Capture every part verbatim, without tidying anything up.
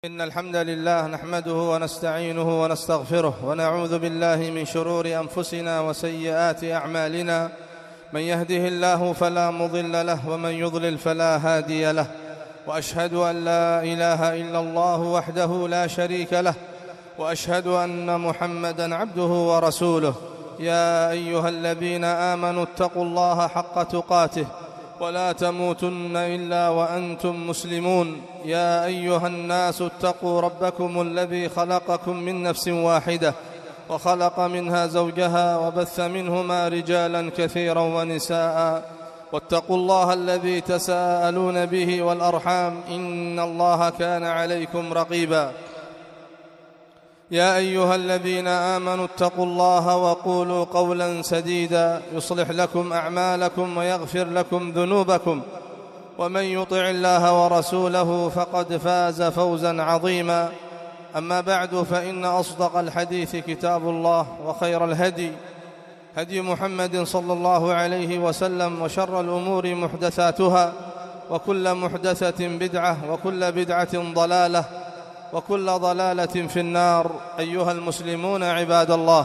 إن الحمد لله نحمده ونستعينه ونستغفره ونعوذ بالله من شرور أنفسنا وسيئات أعمالنا. من يهده الله فلا مضل له ومن يضلل فلا هادي له، وأشهد أن لا إله إلا الله وحده لا شريك له، وأشهد أن محمدًا عبده ورسوله. يا أيها الذين آمنوا اتقوا الله حق تقاته ولا تموتن إلا وأنتم مسلمون. يا أيها الناس اتقوا ربكم الذي خلقكم من نفس واحدة وخلق منها زوجها وبث منهما رجالا كثيرا ونساء، واتقوا الله الذي تساءلون به والأرحام إن الله كان عليكم رقيبا. يا أيها الذين آمنوا اتقوا الله وقولوا قولا سديدا يصلح لكم أعمالكم ويغفر لكم ذنوبكم، ومن يطع الله ورسوله فقد فاز فوزا عظيما. أما بعد، فإن أصدق الحديث كتاب الله، وخير الهدي هدي محمد صلى الله عليه وسلم، وشر الأمور محدثاتها، وكل محدثة بدعة، وكل بدعة ضلالة، وكل ضلالة في النار. أيها المسلمون عباد الله،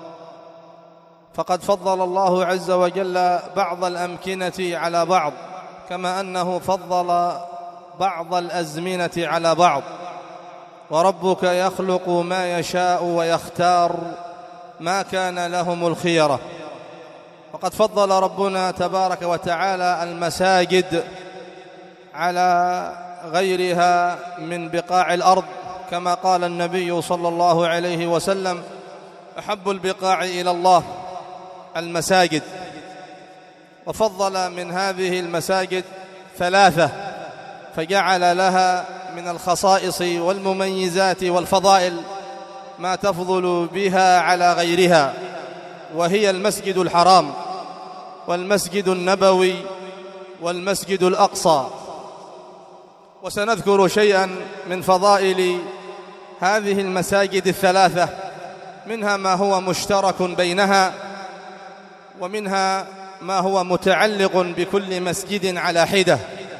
فقد فضل الله عز وجل بعض الأمكنة على بعض، كما أنه فضل بعض الأزمنة على بعض. وربك يخلق ما يشاء ويختار، ما كان لهم الخيرة. وقد فضل ربنا تبارك وتعالى المساجد على غيرها من بقاع الأرض، كما قال النبي صلى الله عليه وسلم: أحب البقاع إلى الله المساجد. وفضل من هذه المساجد ثلاثة، فجعل لها من الخصائص والمميزات والفضائل ما تفضل بها على غيرها، وهي المسجد الحرام، والمسجد النبوي، والمسجد الأقصى. وسنذكر شيئا من فضائل هذه المساجد الثلاثة، منها ما هو مشترك بينها، ومنها ما هو متعلق بكل مسجد على حدة.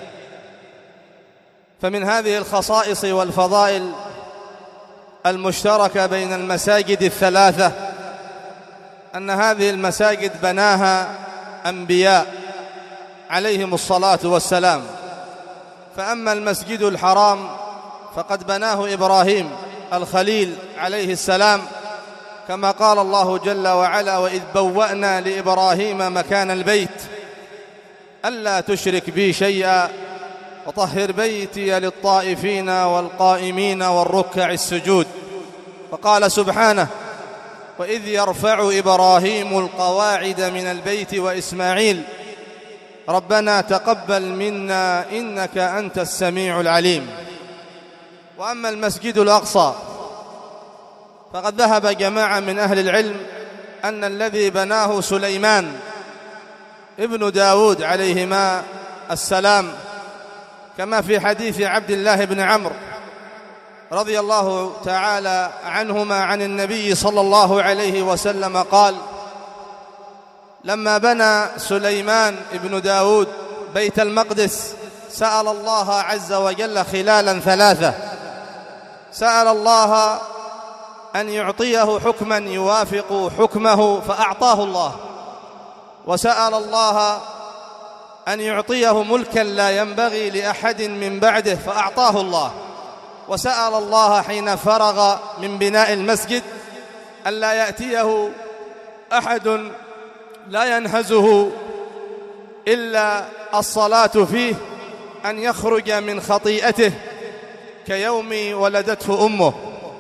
فمن هذه الخصائص والفضائل المشتركة بين المساجد الثلاثة أن هذه المساجد بناها أنبياء عليهم الصلاة والسلام. فأما المسجد الحرام فقد بناه إبراهيم الخليل عليه السلام، كما قال الله جل وعلا: وإذ بوأنا لإبراهيم مكان البيت ألا تشرك بي شيئا وطهر بيتي للطائفين والقائمين والركع السجود. وقال سبحانه: وإذ يرفع إبراهيم القواعد من البيت وإسماعيل ربنا تقبل منا إنك أنت السميع العليم. وأما المسجد الأقصى فقد ذهب جماعة من أهل العلم أن الذي بناه سليمان ابن داود عليهما السلام، كما في حديث عبد الله بن عمرو رضي الله تعالى عنهما عن النبي صلى الله عليه وسلم قال: لما بنى سليمان ابن داود بيت المقدس سأل الله عز وجل خلالا ثلاثة. سأل الله أن يعطيه حكما يوافق حكمه فأعطاه الله، وسأل الله أن يعطيه ملكا لا ينبغي لأحد من بعده فأعطاه الله، وسأل الله حين فرغ من بناء المسجد ألا يأتيه أحد لا ينهزه إلا الصلاة فيه، أن يخرج من خطيئته كيوم ولدته أمه.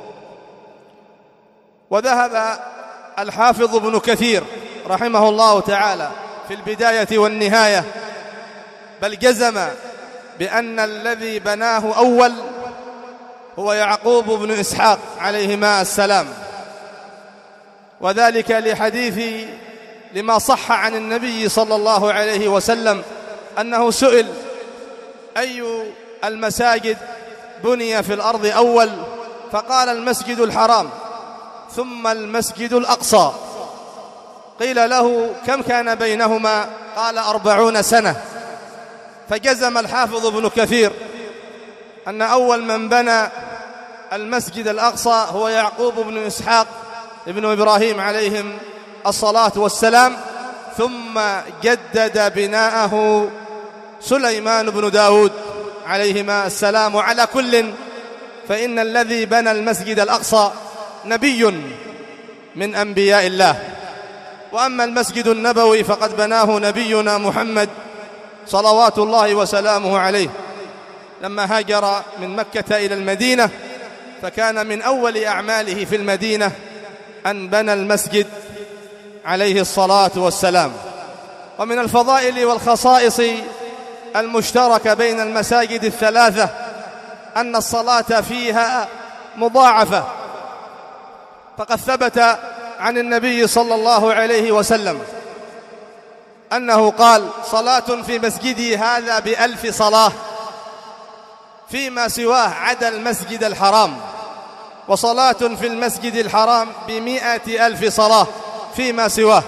وذهب الحافظ ابن كثير رحمه الله تعالى في البداية والنهاية، بل جزم بأن الذي بناه أول هو يعقوب بن إسحاق عليهما السلام، وذلك لحديث لما صح عن النبي صلى الله عليه وسلم أنه سئل: أي المساجد بني في الأرض أول؟ فقال: المسجد الحرام، ثم المسجد الأقصى. قيل له: كم كان بينهما؟ قال: أربعون سنة. فجزم الحافظ ابن كثير أن أول من بنى المسجد الأقصى هو يعقوب بن إسحاق ابن إبراهيم عليهم الصلاة والسلام، ثم جدد بناءه سليمان بن داود عليهما السلام. على كل فإن الذي بنى المسجد الأقصى نبي من أنبياء الله، وأما المسجد النبوي فقد بناه نبينا محمد صلوات الله وسلامه عليه لما هاجر من مكة إلى المدينة، فكان من أول أعماله في المدينة أن بنى المسجد عليه الصلاة والسلام. ومن الفضائل والخصائص المشتركة بين المساجد الثلاثة أن الصلاة فيها مضاعفة، فقد ثبت عن النبي صلى الله عليه وسلم أنه قال: صلاة في مسجدي هذا بألف صلاة فيما سواه عدا المسجد الحرام، وصلاة في المسجد الحرام بمئة ألف صلاة فيما سواه.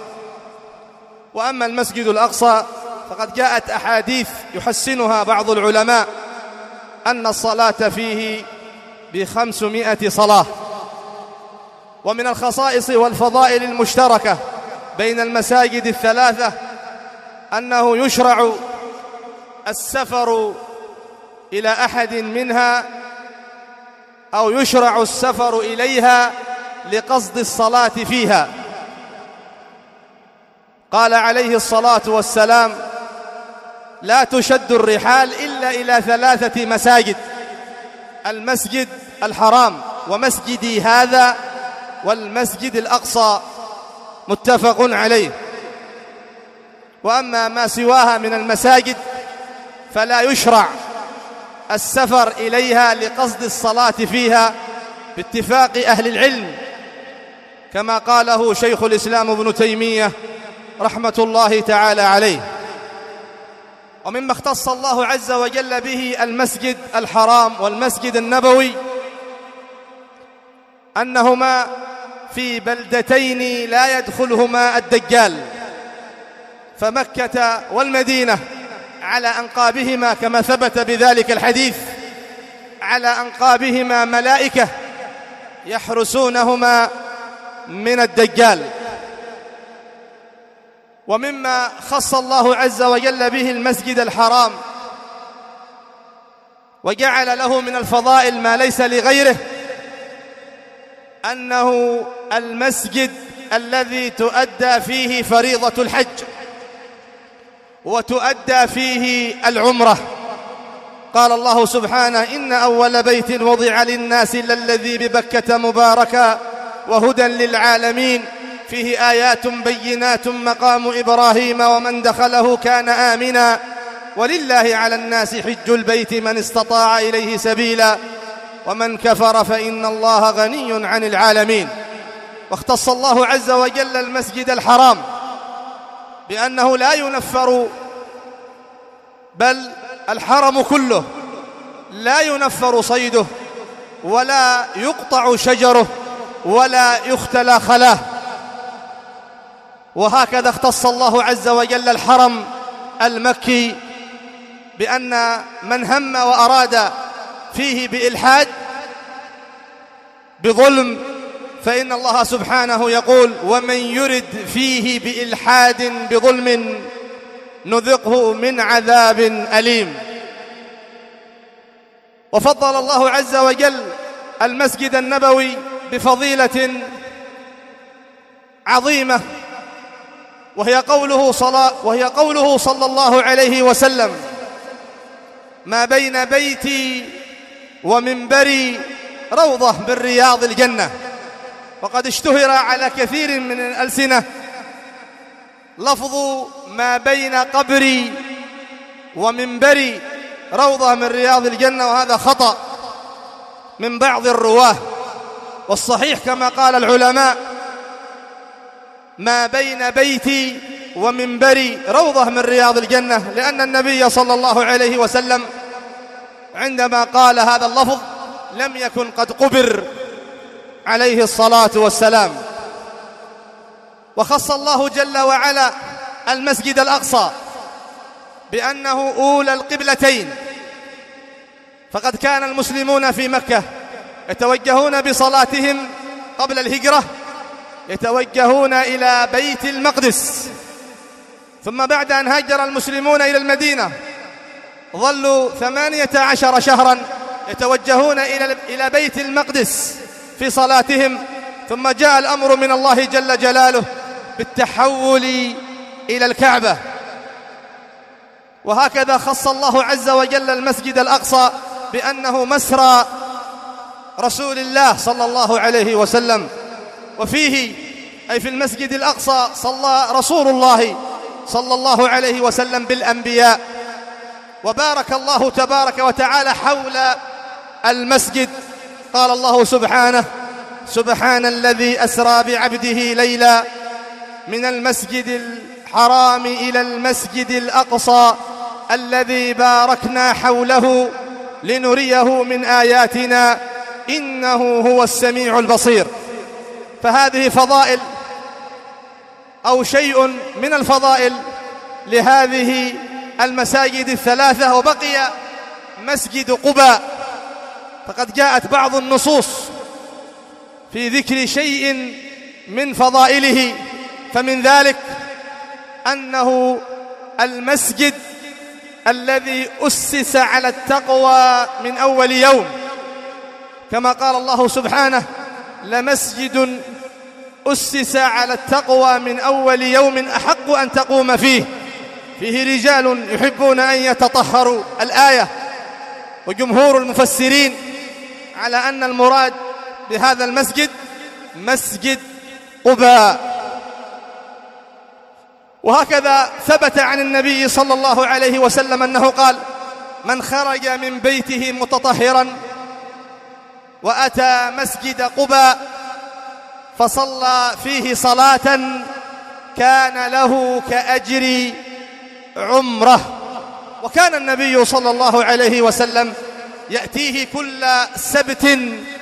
وأما المسجد الأقصى فقد جاءت أحاديث يحسنها بعض العلماء أن الصلاة فيه بخمسمائة صلاة. ومن الخصائص والفضائل المشتركة بين المساجد الثلاثة أنه يشرع السفر إلى أحد منها أو يشرع السفر إليها لقصد الصلاة فيها. قال عليه الصلاة والسلام: لا تشد الرحال إلا إلى ثلاثة مساجد: المسجد الحرام، ومسجدي هذا، والمسجد الأقصى، متفق عليه. وأما ما سواها من المساجد فلا يشرع السفر إليها لقصد الصلاة فيها باتفاق أهل العلم، كما قاله شيخ الإسلام ابن تيمية رحمة الله تعالى عليه. ومما اختص الله عز وجل به المسجد الحرام والمسجد النبوي أنهما في بلدتين لا يدخلهما الدجال، فمكة والمدينة على أنقابهما كما ثبت بذلك الحديث على أنقابهما ملائكة يحرسونهما من الدجال. ومما خص الله عز وجل به المسجد الحرام وجعل له من الفضائل ما ليس لغيره أنه المسجد الذي تؤدى فيه فريضة الحج وتؤدى فيه العمرة. قال الله سبحانه: إن أول بيت وضع للناس للذي ببكة مباركا وهدى للعالمين فيه آيات بينات مقام إبراهيم ومن دخله كان آمنا ولله على الناس حج البيت من استطاع إليه سبيلا ومن كفر فإن الله غني عن العالمين. واختص الله عز وجل المسجد الحرام بأنه لا ينفر، بل الحرم كله لا ينفر صيده ولا يقطع شجره ولا يختلى خلاه. وهكذا اختص الله عز وجل الحرم المكي بأن من هم وأراد فيه بإلحاد بظلم فإن الله سبحانه يقول: ومن يرد فيه بإلحاد بظلم نذقه من عذاب أليم. وفضل الله عز وجل المسجد النبوي بفضيلة عظيمة، وهي قوله صلى, وهي قوله صلى الله عليه وسلم: ما بين بيتي ومنبري روضة من رياض الجنة. وقد اشتهر على كثير من الألسنة لفظ ما بين قبري ومنبري روضة من رياض الجنة، وهذا خطأ من بعض الرواه. والصحيح كما قال العلماء: ما بين بيتي ومنبري روضة من رياض الجنة، لأن النبي صلى الله عليه وسلم عندما قال هذا اللفظ لم يكن قد قبر عليه الصلاة والسلام. وخص الله جل وعلا المسجد الأقصى بأنه أولى القبلتين، فقد كان المسلمون في مكة يتوجهون بصلاتهم قبل الهجرة يتوجهون إلى بيت المقدس، ثم بعد أن هاجر المسلمون إلى المدينة ظلوا ثمانية عشر شهرا يتوجهون إلى بيت المقدس في صلاتهم، ثم جاء الأمر من الله جل جلاله بالتحول إلى الكعبة. وهكذا خص الله عز وجل المسجد الأقصى بأنه مسرى رسول الله صلى الله عليه وسلم، وفيه أي في المسجد الأقصى صلى رسول الله صلى الله عليه وسلم بالأنبياء. وبارك الله تبارك وتعالى حول المسجد. قال الله سبحانه: سبحان الذي أسرى بعبده ليلا من المسجد الحرام إلى المسجد الأقصى الذي باركنا حوله لنريه من آياتنا إنه هو السميع البصير. فهذه فضائل أو شيء من الفضائل لهذه المساجد الثلاثة. وبقي مسجد قباء، فقد جاءت بعض النصوص في ذكر شيء من فضائله، فمن ذلك أنه المسجد الذي أسس على التقوى من أول يوم، كما قال الله سبحانه: لمسجد أسس على التقوى من أول يوم أحق أن تقوم فيه فيه رجال يحبون أن يتطهروا. الآية. وجمهور المفسرين على أن المراد بهذا المسجد مسجد قباء. وهكذا ثبت عن النبي صلى الله عليه وسلم أنه قال: من خرج من بيته متطهرا وأتى مسجد قباء فصلى فيه صلاة كان له كأجر عمره. وكان النبي صلى الله عليه وسلم يأتيه كل سبت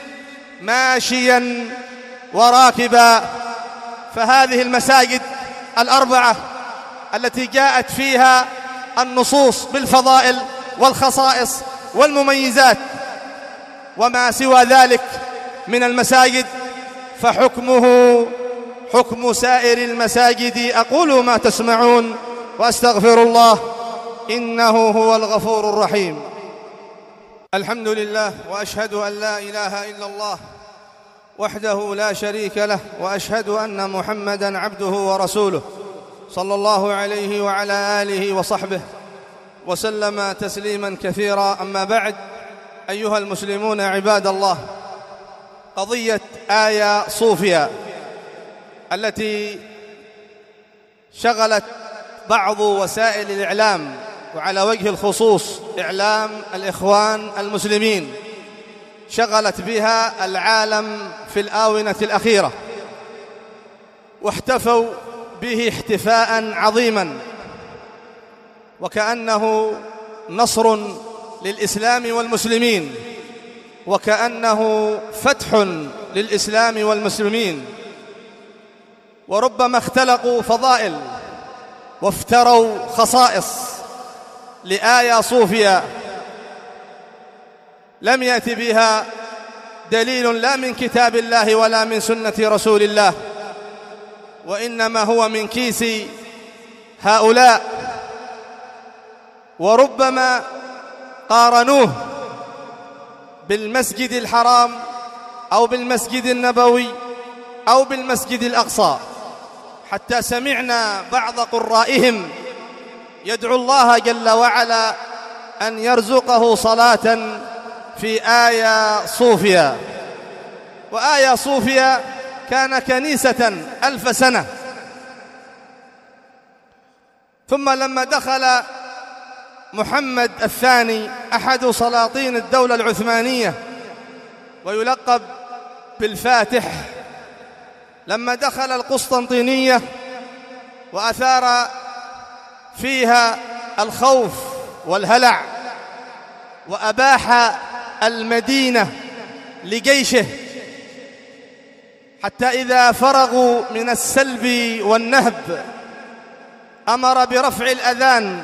ماشيا وراكبا. فهذه المساجد الأربعة التي جاءت فيها النصوص بالفضائل والخصائص والمميزات، وما سوى ذلك من المساجد فحكمه حكم سائر المساجد. أقول ما تسمعون وأستغفر الله إنه هو الغفور الرحيم. الحمد لله، وأشهد أن لا إله إلا الله وحده لا شريك له، وأشهد أن محمدًا عبده ورسوله صلى الله عليه وعلى آله وصحبه وسلم تسليمًا كثيرا. أما بعد، أيها المسلمون عباد الله، قضية آيا صوفيا التي شغلت بعض وسائل الإعلام، وعلى وجه الخصوص إعلام الإخوان المسلمين، شغلت بها العالم في الآونة الأخيرة، واحتفوا به احتفاء عظيما، وكأنه نصر للإسلام والمسلمين، وكأنه فتح للإسلام والمسلمين. وربما اختلقوا فضائل وافتروا خصائص لآيا صوفيا لم يأتي بها دليل لا من كتاب الله ولا من سنة رسول الله، وإنما هو من كيس هؤلاء. وربما قارنوه بالمسجد الحرام أو بالمسجد النبوي أو بالمسجد الأقصى، حتى سمعنا بعض قرائهم يدعو الله جل وعلا أن يرزقه صلاة في آيا صوفيا. وآيا صوفيا كان كنيسة ألف سنة، ثم لما دخل محمد الثاني أحد سلاطين الدولة العثمانية ويلقب بالفاتح، لما دخل القسطنطينية وأثار فيها الخوف والهلع، وأباح المدينة لجيشه، حتى إذا فرغوا من السلب والنهب أمر برفع الأذان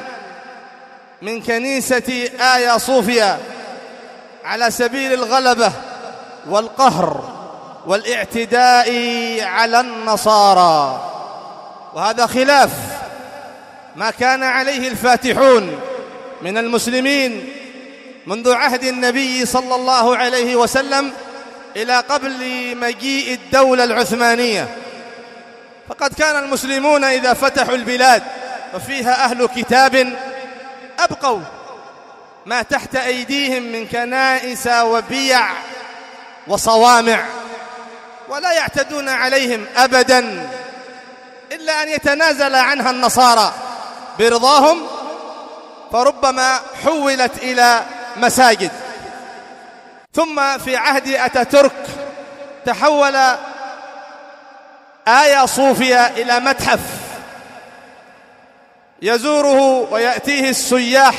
من كنيسة آيا صوفيا على سبيل الغلبة والقهر والاعتداء على النصارى، وهذا خلاف ما كان عليه الفاتحون من المسلمين منذ عهد النبي صلى الله عليه وسلم إلى قبل مجيء الدولة العثمانية. فقد كان المسلمون إذا فتحوا البلاد وفيها أهل كتاب أبقوا ما تحت أيديهم من كنائس وبيع وصوامع، ولا يعتدون عليهم أبدا، إلا أن يتنازل عنها النصارى برضاهم، فربما حولت إلى مساجد. ثم في عهد أتاتورك تحول آيا صوفيا إلى متحف يزوره ويأتيه السياح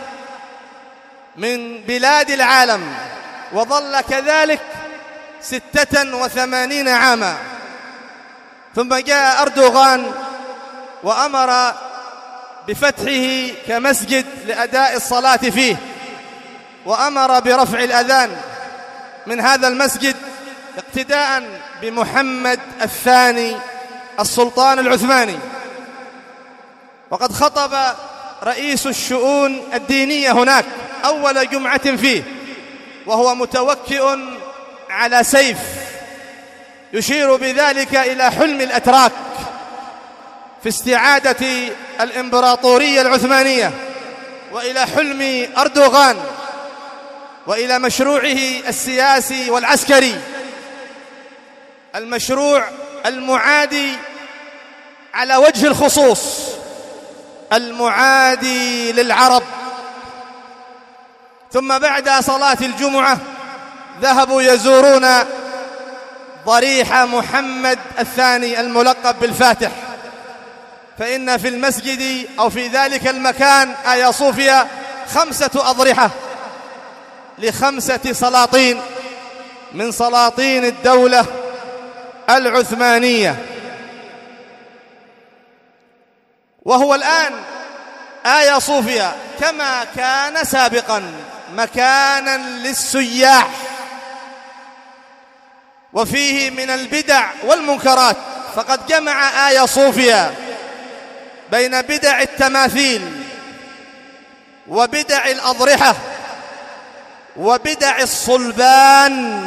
من بلاد العالم، وظل كذلك ستة وثمانين عاما. ثم جاء أردوغان وأمر بفتحه كمسجد لأداء الصلاة فيه، وأمر برفع الأذان من هذا المسجد اقتداء بمحمد الثاني السلطان العثماني. وقد خطب رئيس الشؤون الدينية هناك أول جمعة فيه وهو متوكئ على سيف، يشير بذلك إلى حلم الأتراك في استعادة الإمبراطورية العثمانية، وإلى حلم أردوغان، وإلى مشروعه السياسي والعسكري، المشروع المعادي على وجه الخصوص، المعادي للعرب. ثم بعد صلاة الجمعة ذهبوا يزورون ضريح محمد الثاني الملقب بالفاتح، فإن في المسجد أو في ذلك المكان آيا صوفيا خمسة أضرحة لخمسة سلاطين من سلاطين الدولة العثمانية. وهو الآن آيا صوفيا كما كان سابقا مكانا للسياح، وفيه من البدع والمنكرات، فقد جمع آيا صوفيا بين بدع التماثيل وبدع الأضرحة وبدع الصلبان،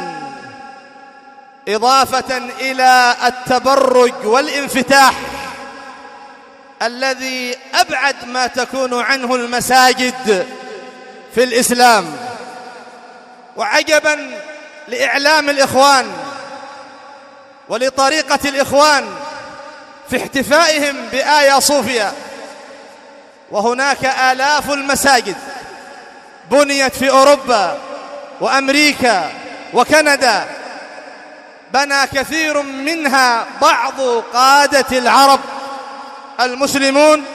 إضافة إلى التبرج والانفتاح الذي أبعد ما تكون عنه المساجد في الإسلام. وعجبا لإعلام الإخوان ولطريقة الإخوان في احتفائهم بآيا صوفيا، وهناك آلاف المساجد بنيت في أوروبا وأمريكا وكندا، بنى كثير منها بعض قادة العرب المسلمون،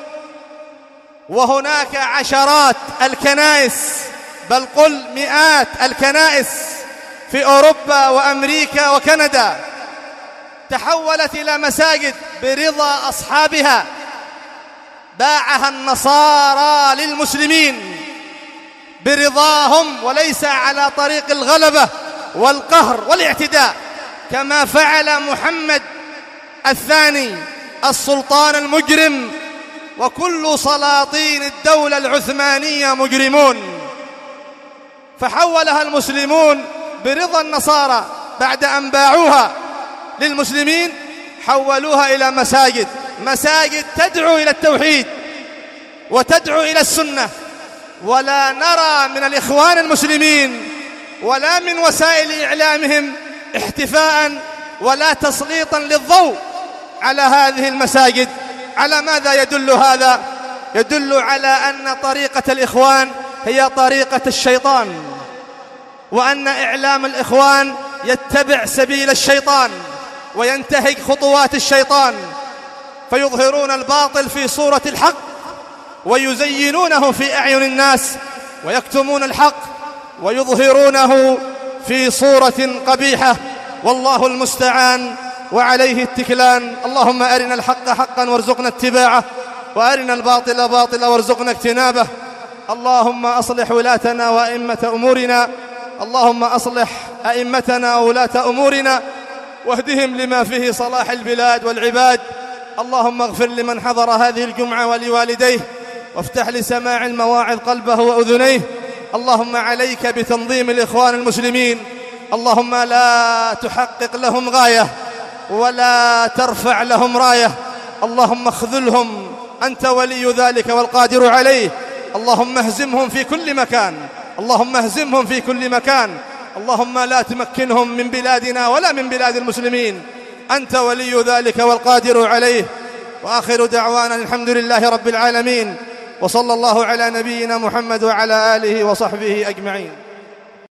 وهناك عشرات الكنائس بل قل مئات الكنائس في أوروبا وأمريكا وكندا تحولت إلى مساجد برضا أصحابها، باعها النصارى للمسلمين برضاهم وليس على طريق الغلبة والقهر والاعتداء، كما فعل محمد الثاني السلطان المجرم، وكل سلاطين الدولة العثمانية مجرمون. فحولها المسلمون برضا النصارى بعد أن باعوها للمسلمين، حولوها إلى مساجد، مساجد تدعو إلى التوحيد وتدعو إلى السنة. ولا نرى من الإخوان المسلمين ولا من وسائل إعلامهم احتفاء ولا تسليطا للضوء على هذه المساجد. على ماذا يدل هذا؟ يدل على أن طريقة الإخوان هي طريقة الشيطان، وأن إعلام الإخوان يتبع سبيل الشيطان وينتهج خطوات الشيطان، فيظهرون الباطل في صورة الحق ويزينونه في أعين الناس، ويكتمون الحق ويظهرونه في صورة قبيحة، والله المستعان وعليه التكلان. اللهم أرنا الحق حقا وارزقنا اتباعه، وأرنا الباطل باطلا وارزقنا اجتنابه. اللهم أصلح ولاتنا وأئمة أمورنا، اللهم أصلح أئمتنا وولاة أمورنا واهدهم لما فيه صلاح البلاد والعباد. اللهم اغفر لمن حضر هذه الجمعة ولوالديه، وافتح لسماع المواعظ قلبه وأذنيه. اللهم عليك بتنظيم الإخوان المسلمين، اللهم لا تحقق لهم غاية ولا ترفع لهم راية، اللهم اخذلهم، أنت ولي ذلك والقادر عليه. اللهم اهزمهم في كل مكان، اللهم اهزمهم في كل مكان، اللهم لا تمكنهم من بلادنا ولا من بلاد المسلمين، أنت ولي ذلك والقادر عليه. وآخر دعوانا الحمد لله رب العالمين، وصلى الله على نبينا محمد وعلى آله وصحبه أجمعين.